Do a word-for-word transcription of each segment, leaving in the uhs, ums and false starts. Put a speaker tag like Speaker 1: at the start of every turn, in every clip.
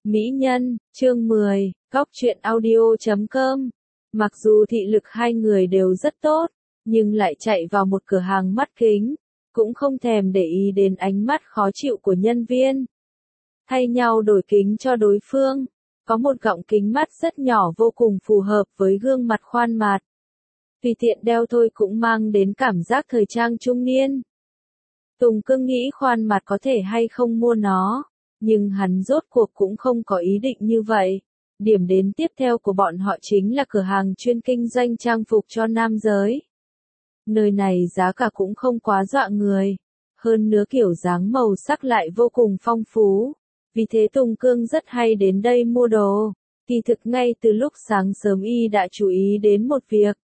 Speaker 1: Mỹ nhân, chương mười, Góc truyện audio chấm com. Mặc dù thị lực hai người đều rất tốt, nhưng lại chạy vào một cửa hàng mắt kính, cũng không thèm để ý đến ánh mắt khó chịu của nhân viên. Thay nhau đổi kính cho đối phương, có một gọng kính mắt rất nhỏ vô cùng phù hợp với gương mặt khoan mạt. Tùy tiện đeo thôi cũng mang đến cảm giác thời trang trung niên. Tùng Cương nghĩ khoan mặt có thể hay không mua nó, nhưng hắn rốt cuộc cũng không có ý định như vậy. Điểm đến tiếp theo của bọn họ chính là cửa hàng chuyên kinh doanh trang phục cho nam giới. Nơi này giá cả cũng không quá dọa người, hơn nữa kiểu dáng màu sắc lại vô cùng phong phú. Vì thế Tùng Cương rất hay đến đây mua đồ. Kỳ thực ngay từ lúc sáng sớm y đã chú ý đến một việc.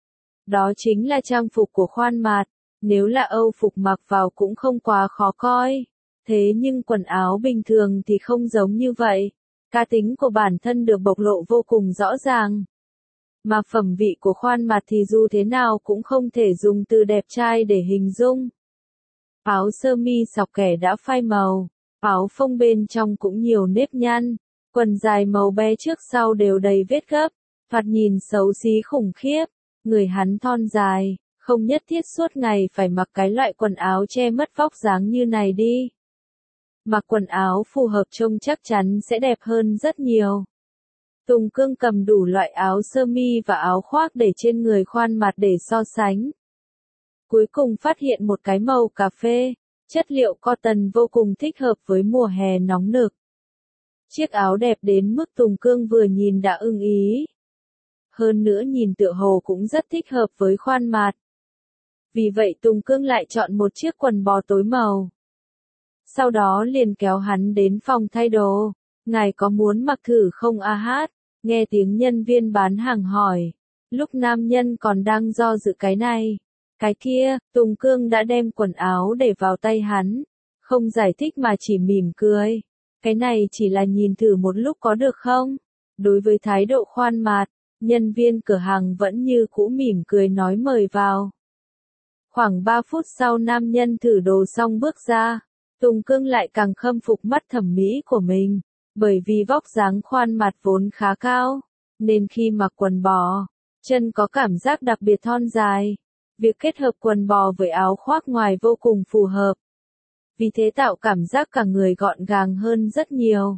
Speaker 1: Đó chính là trang phục của khoan mạt. Nếu là Âu phục mặc vào cũng không quá khó coi. Thế nhưng quần áo bình thường thì không giống như vậy. Cá tính của bản thân được bộc lộ vô cùng rõ ràng. Mà phẩm vị của khoan mạt thì dù thế nào cũng không thể dùng từ đẹp trai để hình dung. Áo sơ mi sọc kẻ đã phai màu, áo phông bên trong cũng nhiều nếp nhăn, quần dài màu be trước sau đều đầy vết gấp, thoạt nhìn xấu xí khủng khiếp. Người hắn thon dài, không nhất thiết suốt ngày phải mặc cái loại quần áo che mất vóc dáng như này đi. Mặc quần áo phù hợp trông chắc chắn sẽ đẹp hơn rất nhiều. Tùng Cương cầm đủ loại áo sơ mi và áo khoác để trên người khoan mặt để so sánh. Cuối cùng phát hiện một cái màu cà phê, chất liệu cotton vô cùng thích hợp với mùa hè nóng nực. Chiếc áo đẹp đến mức Tùng Cương vừa nhìn đã ưng ý. Hơn nữa nhìn tựa hồ cũng rất thích hợp với khoan mặt. Vì vậy Tùng Cương lại chọn một chiếc quần bò tối màu. Sau đó liền kéo hắn đến phòng thay đồ. Ngài có muốn mặc thử không a hát? Nghe tiếng nhân viên bán hàng hỏi. Lúc nam nhân còn đang do dự cái này, cái kia, Tùng Cương đã đem quần áo để vào tay hắn. Không giải thích mà chỉ mỉm cười. Cái này chỉ là nhìn thử một lúc có được không? Đối với thái độ khoan mạt, nhân viên cửa hàng vẫn như cũ mỉm cười nói mời vào. Khoảng ba phút sau nam nhân thử đồ xong bước ra, Tùng Cương lại càng khâm phục mắt thẩm mỹ của mình, bởi vì vóc dáng khoan mặt vốn khá cao, nên khi mặc quần bò, chân có cảm giác đặc biệt thon dài. Việc kết hợp quần bò với áo khoác ngoài vô cùng phù hợp. Vì thế tạo cảm giác cả người gọn gàng hơn rất nhiều.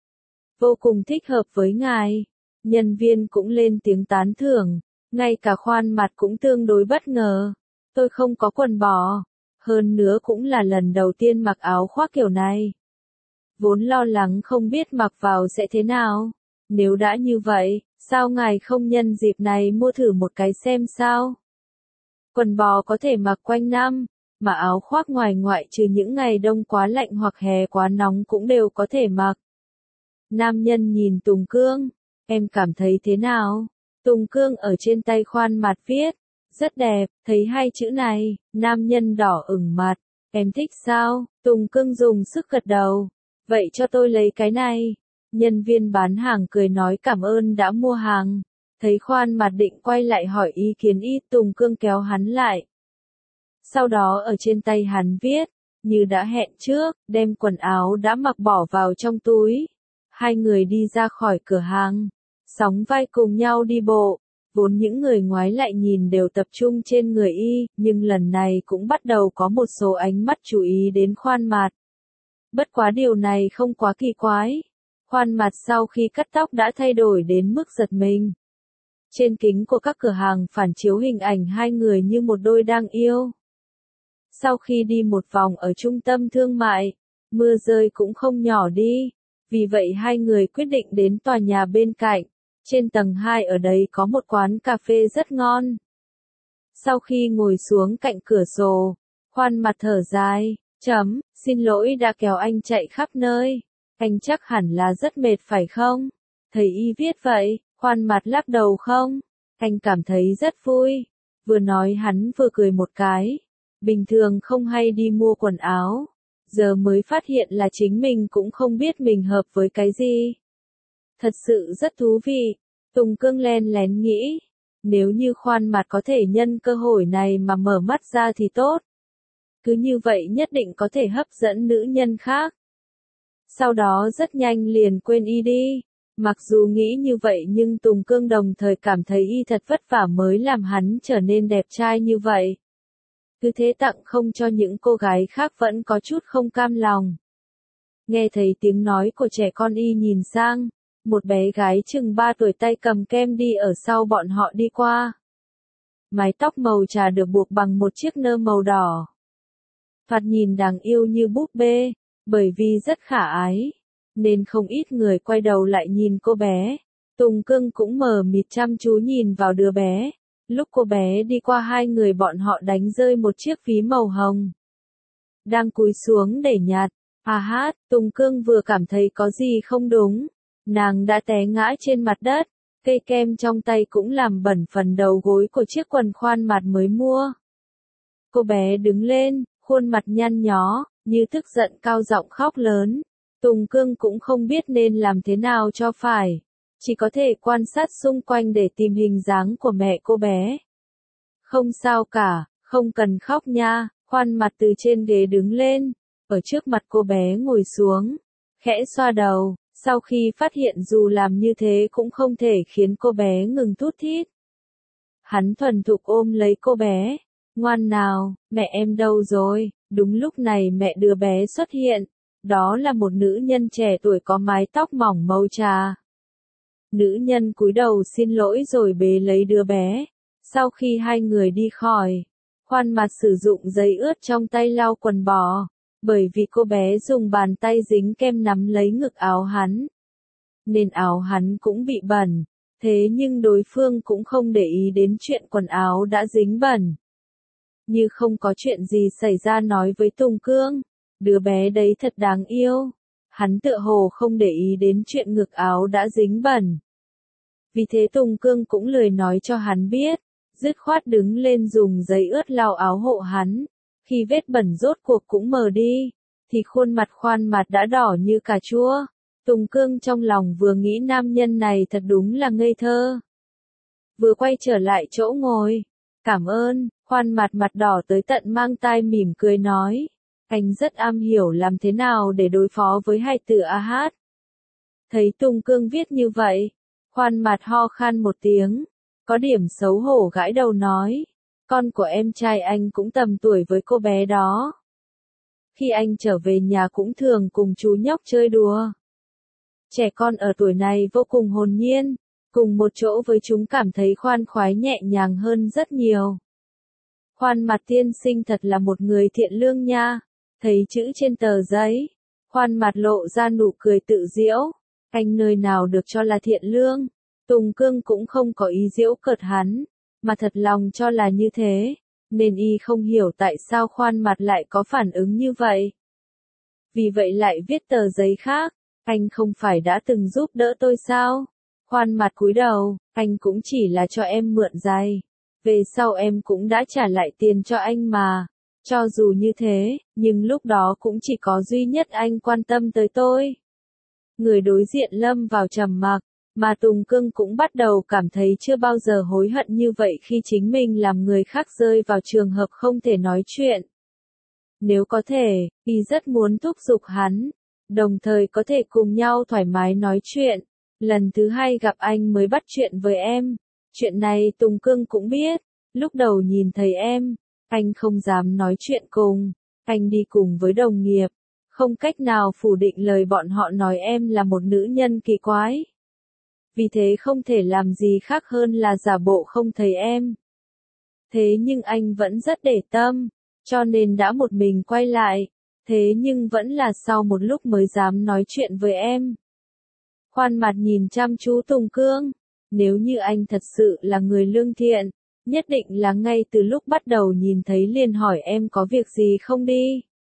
Speaker 1: Vô cùng thích hợp với ngài. Nhân viên cũng lên tiếng tán thưởng, ngay cả khoan mặt cũng tương đối bất ngờ. Tôi không có quần bò, hơn nữa cũng là lần đầu tiên mặc áo khoác kiểu này. Vốn lo lắng không biết mặc vào sẽ thế nào. Nếu đã như vậy, sao ngài không nhân dịp này mua thử một cái xem sao? Quần bò có thể mặc quanh năm, mà áo khoác ngoài ngoại trừ những ngày đông quá lạnh hoặc hè quá nóng cũng đều có thể mặc. Nam nhân nhìn Tùng Cương, em cảm thấy thế nào? Tùng Cương ở trên tay khoan mặt viết, rất đẹp, thấy hai chữ này, nam nhân đỏ ửng mặt, em thích sao? Tùng Cương dùng sức gật đầu, vậy cho tôi lấy cái này. Nhân viên bán hàng cười nói cảm ơn đã mua hàng. Thấy khoan mặt định quay lại hỏi ý kiến y, Tùng Cương kéo hắn lại. Sau đó ở trên tay hắn viết, như đã hẹn trước, đem quần áo đã mặc bỏ vào trong túi. Hai người đi ra khỏi cửa hàng, sóng vai cùng nhau đi bộ. Vốn những người ngoái lại nhìn đều tập trung trên người y, nhưng lần này cũng bắt đầu có một số ánh mắt chú ý đến khoan mặt. Bất quá điều này không quá kỳ quái. Khoan mặt sau khi cắt tóc đã thay đổi đến mức giật mình. Trên kính của các cửa hàng phản chiếu hình ảnh hai người như một đôi đang yêu. Sau khi đi một vòng ở trung tâm thương mại, mưa rơi cũng không nhỏ đi. Vì vậy hai người quyết định đến tòa nhà bên cạnh. Trên tầng hai ở đây có một quán cà phê rất ngon. Sau khi ngồi xuống cạnh cửa sổ, khoan mặt thở dài, chấm, xin lỗi đã kéo anh chạy khắp nơi. Anh chắc hẳn là rất mệt phải không? Thấy y viết vậy, khoan mặt lắc đầu không? Anh cảm thấy rất vui. Vừa nói hắn vừa cười một cái. Bình thường không hay đi mua quần áo. Giờ mới phát hiện là chính mình cũng không biết mình hợp với cái gì. Thật sự rất thú vị. Tùng Cương len lén nghĩ. Nếu như khoan mặt có thể nhân cơ hội này mà mở mắt ra thì tốt. Cứ như vậy nhất định có thể hấp dẫn nữ nhân khác. sau đó rất nhanh liền quên y đi. Mặc dù nghĩ như vậy nhưng Tùng Cương đồng thời cảm thấy y thật vất vả mới làm hắn trở nên đẹp trai như vậy. Cứ thế tặng không cho những cô gái khác vẫn có chút không cam lòng. Nghe thấy tiếng nói của trẻ con y nhìn sang, một bé gái chừng ba tuổi tay cầm kem đi ở sau bọn họ đi qua. Mái tóc màu trà được buộc bằng một chiếc nơ màu đỏ. Thoạt nhìn đáng yêu như búp bê, bởi vì rất khả ái, nên không ít người quay đầu lại nhìn cô bé. Tùng Cương cũng mờ mịt chăm chú nhìn vào đứa bé. Lúc cô bé đi qua hai người bọn họ đánh rơi một chiếc ví màu hồng. Đang cúi xuống để nhặt. À hát, Tùng Cương vừa cảm thấy có gì không đúng. Nàng đã té ngã trên mặt đất. Cây kem trong tay cũng làm bẩn phần đầu gối của chiếc quần khoan mặt mới mua. Cô bé đứng lên, khuôn mặt nhăn nhó, như tức giận cao giọng khóc lớn. Tùng Cương cũng không biết nên làm thế nào cho phải. Chỉ có thể quan sát xung quanh để tìm hình dáng của mẹ cô bé. Không sao cả, không cần khóc nha, khoan mặt từ trên ghế đứng lên. Ở trước mặt cô bé ngồi xuống, khẽ xoa đầu. Sau khi phát hiện dù làm như thế cũng không thể khiến cô bé ngừng thút thít. Hắn thuần thục ôm lấy cô bé. Ngoan nào, mẹ em đâu rồi? Đúng lúc này mẹ đứa bé xuất hiện. Đó là một nữ nhân trẻ tuổi có mái tóc mỏng màu trà. Nữ nhân cúi đầu xin lỗi rồi bế lấy đứa bé. Sau khi hai người đi khỏi, khoan mặt sử dụng giấy ướt trong tay lau quần bò. Bởi vì cô bé dùng bàn tay dính kem nắm lấy ngực áo hắn, nên áo hắn cũng bị bẩn. Thế nhưng đối phương cũng không để ý đến chuyện quần áo đã dính bẩn. Như không có chuyện gì xảy ra nói với Tùng Cương, đứa bé đấy thật đáng yêu. Hắn tựa hồ không để ý đến chuyện ngực áo đã dính bẩn. Vì thế Tùng Cương cũng lười nói cho hắn biết, dứt khoát đứng lên dùng giấy ướt lau áo hộ hắn. Khi vết bẩn rốt cuộc cũng mờ đi, thì khuôn mặt khoan mặt đã đỏ như cà chua. Tùng Cương trong lòng vừa nghĩ nam nhân này thật đúng là ngây thơ. Vừa quay trở lại chỗ ngồi. Cảm ơn, khoan mặt mặt đỏ tới tận mang tai mỉm cười nói. Anh rất am hiểu làm thế nào để đối phó với hai từ a hát. Thấy Tùng Cương viết như vậy, khoan mặt ho khan một tiếng, có điểm xấu hổ gãi đầu nói. Con của em trai anh cũng tầm tuổi với cô bé đó. Khi anh trở về nhà cũng thường cùng chú nhóc chơi đùa. Trẻ con ở tuổi này vô cùng hồn nhiên, cùng một chỗ với chúng cảm thấy khoan khoái nhẹ nhàng hơn rất nhiều. Khoan mặt tiên sinh thật là một người thiện lương nha. Thấy chữ trên tờ giấy, khoan mặt lộ ra nụ cười tự giễu. Anh nơi nào được cho là thiện lương. Tùng Cương cũng không có ý giễu cợt hắn, mà thật lòng cho là như thế, nên y không hiểu tại sao khoan mặt lại có phản ứng như vậy. Vì vậy lại viết tờ giấy khác, anh không phải đã từng giúp đỡ tôi sao? Khoan mặt cúi đầu, anh cũng chỉ là cho em mượn giày. Về sau em cũng đã trả lại tiền cho anh mà. Cho dù như thế, nhưng lúc đó cũng chỉ có duy nhất anh quan tâm tới tôi. Người đối diện lâm vào trầm mặc. Mà Tùng Cương cũng bắt đầu cảm thấy chưa bao giờ hối hận như vậy khi chính mình làm người khác rơi vào trường hợp không thể nói chuyện. Nếu có thể, y rất muốn thúc giục hắn, đồng thời có thể cùng nhau thoải mái nói chuyện. Lần thứ hai gặp anh mới bắt chuyện với em. Chuyện này Tùng Cương cũng biết. Lúc đầu nhìn thấy em, anh không dám nói chuyện cùng. Anh đi cùng với đồng nghiệp. Không cách nào phủ định lời bọn họ nói em là một nữ nhân kỳ quái. Vì thế không thể làm gì khác hơn là giả bộ không thấy em. Thế nhưng anh vẫn rất để tâm, cho nên đã một mình quay lại. Thế nhưng vẫn là sau một lúc mới dám nói chuyện với em. Khoan mặt nhìn chăm chú Tùng Cương. Nếu như anh thật sự là người lương thiện, nhất định là ngay từ lúc bắt đầu nhìn thấy liền hỏi em có việc gì không đi.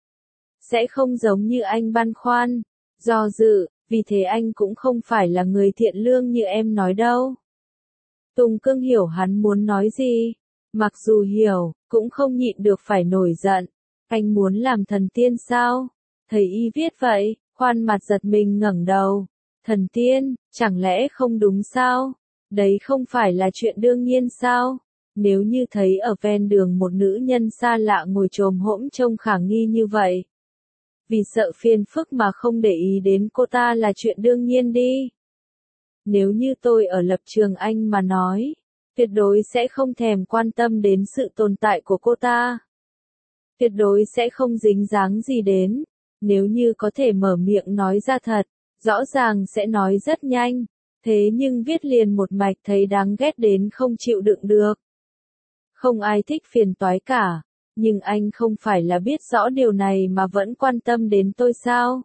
Speaker 1: Sẽ không giống như anh băn khoăn, do dự. Vì thế anh cũng không phải là người thiện lương như em nói đâu. Tùng Cương hiểu hắn muốn nói gì. Mặc dù hiểu, cũng không nhịn được phải nổi giận. Anh muốn làm thần tiên sao? Thấy y viết vậy, khoan mặt giật mình ngẩng đầu. Thần tiên, chẳng lẽ không đúng sao? Đấy không phải là chuyện đương nhiên sao? Nếu như thấy ở ven đường một nữ nhân xa lạ ngồi chồm hỗn trông khả nghi như vậy. Vì sợ phiền phức mà không để ý đến cô ta là chuyện đương nhiên đi. Nếu như tôi ở lập trường anh mà nói, tuyệt đối sẽ không thèm quan tâm đến sự tồn tại của cô ta. Tuyệt đối sẽ không dính dáng gì đến. Nếu như có thể mở miệng nói ra thật, rõ ràng sẽ nói rất nhanh. Thế nhưng viết liền một mạch thấy đáng ghét đến không chịu đựng được. Không ai thích phiền toái cả. Nhưng anh không phải là biết rõ điều này mà vẫn quan tâm đến tôi sao?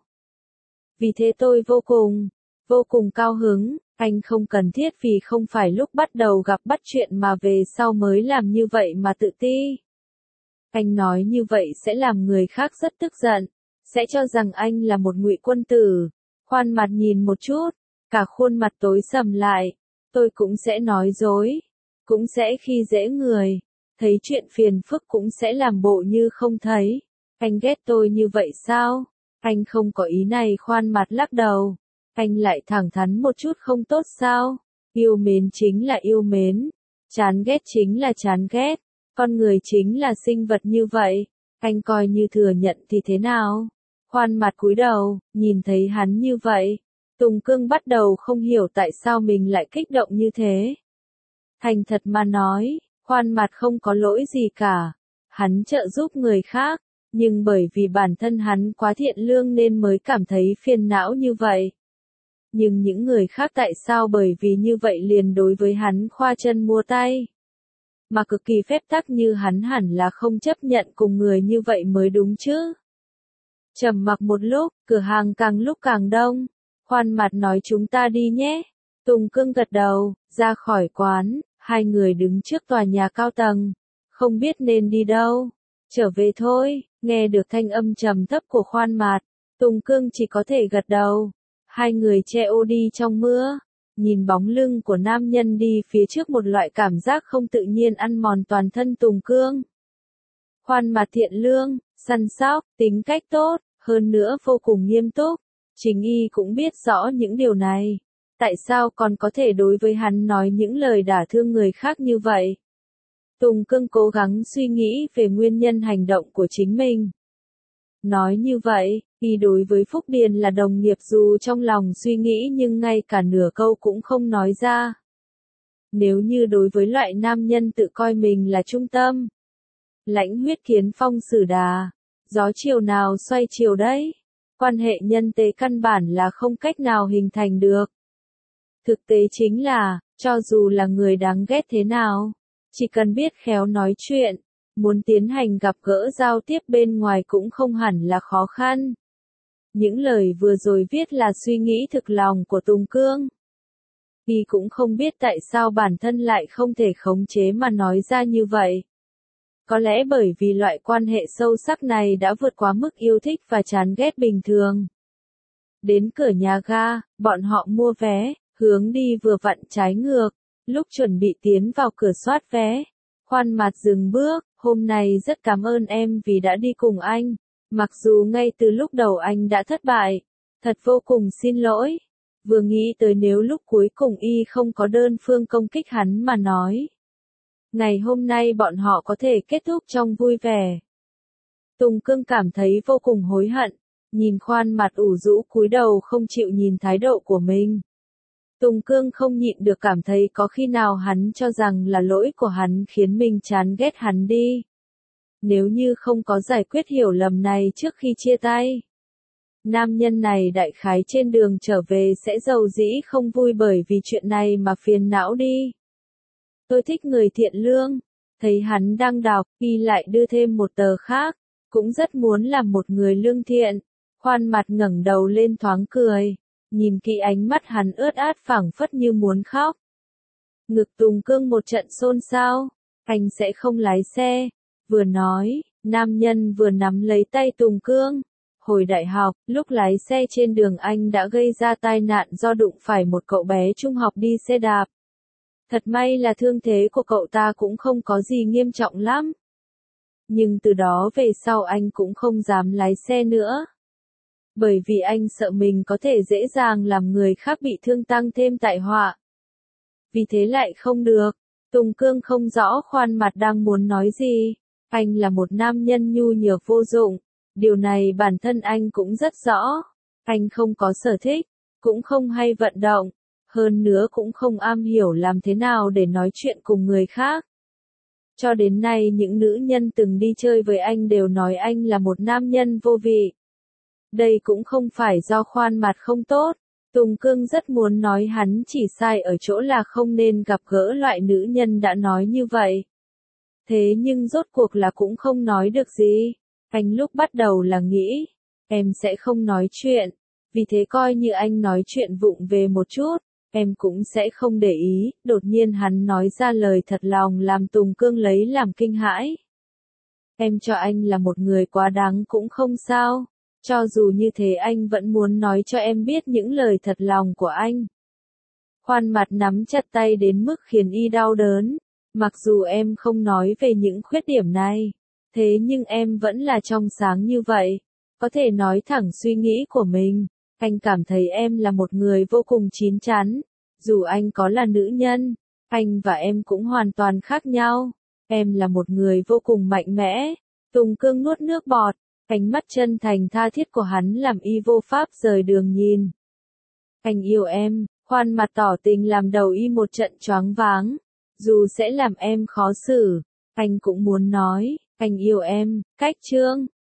Speaker 1: Vì thế tôi vô cùng, vô cùng cao hứng. Anh không cần thiết vì không phải lúc bắt đầu gặp bắt chuyện mà về sau mới làm như vậy mà tự ti. Anh nói như vậy sẽ làm người khác rất tức giận, sẽ cho rằng anh là một ngụy quân tử. Khoan mặt nhìn một chút, cả khuôn mặt tối sầm lại, tôi cũng sẽ nói dối, cũng sẽ khi dễ người, thấy chuyện phiền phức cũng sẽ làm bộ như không thấy. Anh ghét tôi như vậy sao? Anh không có ý này. Khoan mặt lắc đầu. Anh lại thẳng thắn một chút không tốt sao? Yêu mến chính là yêu mến, chán ghét chính là chán ghét, con người chính là sinh vật như vậy, anh coi như thừa nhận thì thế nào? Khoan mặt cúi đầu, nhìn thấy hắn như vậy, Tùng Cương bắt đầu không hiểu tại sao mình lại kích động như thế. Thành thật mà nói, khoan mặt không có lỗi gì cả, hắn trợ giúp người khác, nhưng bởi vì bản thân hắn quá thiện lương nên mới cảm thấy phiền não như vậy. Nhưng những người khác tại sao bởi vì như vậy liền đối với hắn khoa chân múa tay? Mà cực kỳ phép tắc như hắn hẳn là không chấp nhận cùng người như vậy mới đúng chứ. Trầm mặc một lúc, cửa hàng càng lúc càng đông. Khoan mặt nói chúng ta đi nhé. Tùng Cương gật đầu, ra khỏi quán, hai người đứng trước tòa nhà cao tầng. Không biết nên đi đâu. Trở về thôi, nghe được thanh âm trầm thấp của khoan mặt. Tùng Cương chỉ có thể gật đầu. Hai người che ô đi trong mưa, nhìn bóng lưng của nam nhân đi phía trước một loại cảm giác không tự nhiên ăn mòn toàn thân Tùng Cương. Khoan mặt thiện lương, săn sóc, tính cách tốt, hơn nữa vô cùng nghiêm túc. Chính y cũng biết rõ những điều này. Tại sao còn có thể đối với hắn nói những lời đả thương người khác như vậy? Tùng Cương cố gắng suy nghĩ về nguyên nhân hành động của chính mình. Nói như vậy, y đối với Phúc Điền là đồng nghiệp dù trong lòng suy nghĩ nhưng ngay cả nửa câu cũng không nói ra. Nếu như đối với loại nam nhân tự coi mình là trung tâm, lãnh huyết kiến phong sử đà, gió chiều nào xoay chiều đấy, quan hệ nhân tế căn bản là không cách nào hình thành được. Thực tế chính là, cho dù là người đáng ghét thế nào, chỉ cần biết khéo nói chuyện, muốn tiến hành gặp gỡ giao tiếp bên ngoài cũng không hẳn là khó khăn. Những lời vừa rồi viết là suy nghĩ thực lòng của Tùng Cương. Y cũng không biết tại sao bản thân lại không thể khống chế mà nói ra như vậy. Có lẽ bởi vì loại quan hệ sâu sắc này đã vượt quá mức yêu thích và chán ghét bình thường. Đến cửa nhà ga, bọn họ mua vé, hướng đi vừa vặn trái ngược. Lúc chuẩn bị tiến vào cửa soát vé, khoan mặt dừng bước, hôm nay rất cảm ơn em vì đã đi cùng anh. Mặc dù ngay từ lúc đầu anh đã thất bại, thật vô cùng xin lỗi. Vừa nghĩ tới nếu lúc cuối cùng y không có đơn phương công kích hắn mà nói. Ngày hôm nay bọn họ có thể kết thúc trong vui vẻ. Tùng Cương cảm thấy vô cùng hối hận, nhìn khoan mặt ủ rũ cúi đầu không chịu nhìn thái độ của mình. Tùng Cương không nhịn được cảm thấy có khi nào hắn cho rằng là lỗi của hắn khiến mình chán ghét hắn đi. Nếu như không có giải quyết hiểu lầm này trước khi chia tay, nam nhân này đại khái trên đường trở về sẽ giàu dĩ không vui bởi vì chuyện này mà phiền não đi. Tôi thích người thiện lương, thấy hắn đang đọc, y lại đưa thêm một tờ khác, cũng rất muốn làm một người lương thiện. Khoan mặt ngẩng đầu lên thoáng cười, nhìn kỹ ánh mắt hắn ướt át phảng phất như muốn khóc. Ngực Tùng Cương một trận xôn xao, anh sẽ không lái xe. Vừa nói, nam nhân vừa nắm lấy tay Tùng Cương. Hồi đại học, lúc lái xe trên đường anh đã gây ra tai nạn do đụng phải một cậu bé trung học đi xe đạp. Thật may là thương thế của cậu ta cũng không có gì nghiêm trọng lắm. Nhưng từ đó về sau anh cũng không dám lái xe nữa. Bởi vì anh sợ mình có thể dễ dàng làm người khác bị thương tăng thêm tai họa. Vì thế lại không được. Tùng Cương không rõ khoan mặt đang muốn nói gì. Anh là một nam nhân nhu nhược vô dụng, Điều này bản thân anh cũng rất rõ. Anh không có sở thích, cũng không hay vận động, hơn nữa cũng không am hiểu làm thế nào để nói chuyện cùng người khác. Cho đến nay những nữ nhân từng đi chơi với anh đều nói anh là một nam nhân vô vị. Đây cũng không phải do khoan mặt không tốt, Tùng Cương rất muốn nói hắn chỉ sai ở chỗ là không nên gặp gỡ loại nữ nhân đã nói như vậy. Thế nhưng rốt cuộc là cũng không nói được gì. Anh lúc bắt đầu là nghĩ, em sẽ không nói chuyện, vì thế coi như anh nói chuyện vụng về một chút, em cũng sẽ không để ý. Đột nhiên hắn nói ra lời thật lòng làm Tùng Cương lấy làm kinh hãi. Em cho anh là một người quá đáng cũng không sao, cho dù như thế anh vẫn muốn nói cho em biết những lời thật lòng của anh. Khoan mặt nắm chặt tay đến mức khiến y đau đớn, mặc dù em không nói về những khuyết điểm này, thế nhưng em vẫn là trong sáng như vậy, có thể nói thẳng suy nghĩ của mình. Anh cảm thấy em là một người vô cùng chín chắn, dù anh có là nữ nhân, anh và em cũng hoàn toàn khác nhau. Em là một người vô cùng mạnh mẽ. Tùng Cương nuốt nước bọt, ánh mắt chân thành tha thiết của hắn làm y vô pháp rời đường nhìn. Anh yêu em, khoan mặt tỏ tình làm đầu y một trận choáng váng. Dù sẽ làm em khó xử, anh cũng muốn nói, anh yêu em. Cách chương